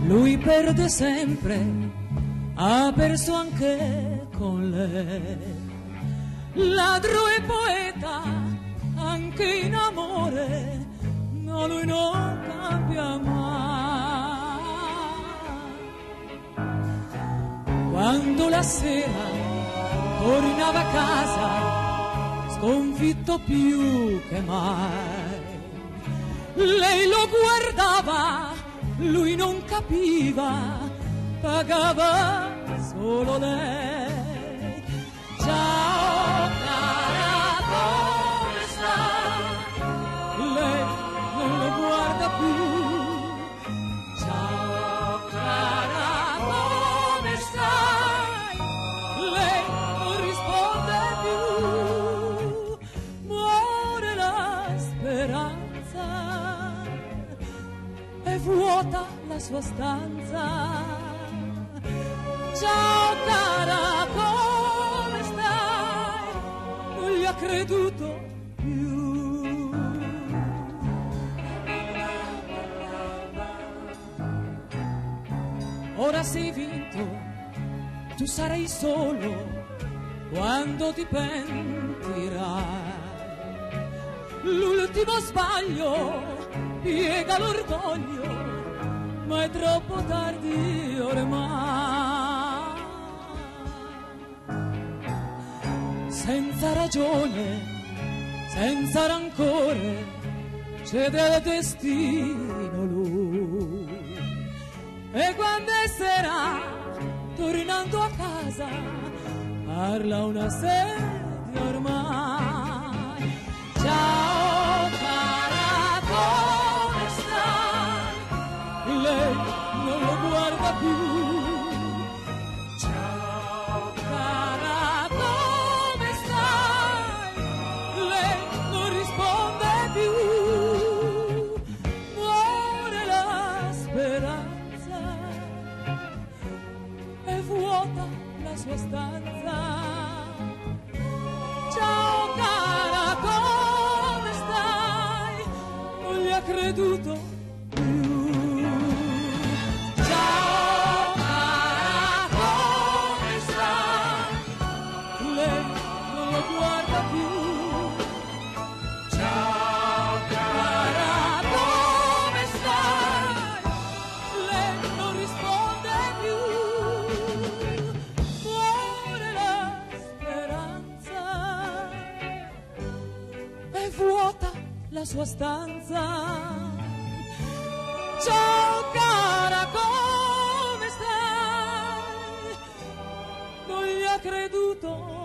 Lui perde sempre, ha perso anche con lei. Ladro e poeta, anche in amore, no, lui non cambia mai. Quando la sera tornava a casa, sconfitto più che mai, lei lo guardava, lui non capiva, pagava solo lei. Ciao cara, come stai? Lei non lo guarda più. Ciao cara, come stai? Lei non risponde più. Muore la speranza, è vuota la sua stanza. Ciao cara, come stai? Non gli ha creduto più. Ora sei vinto, tu sarai solo quando ti pentirai. L'ultimo sbaglio piega l'orgoglio, ma è troppo tardi ormai. Senza ragione, senza rancore, cede al destino lui. E quando è sera, tornando a casa, parla una sedia ormai. Ciao cara, come stai? Lei non lo guarda più. Ciao cara, come stai? Lei non risponde più. Muore la speranza, è vuota la sua stanza. Ciao cara, come stai? Non gli ha creduto più. Vuota la sua stanza. Ciao cara, come stai? Non gli ha creduto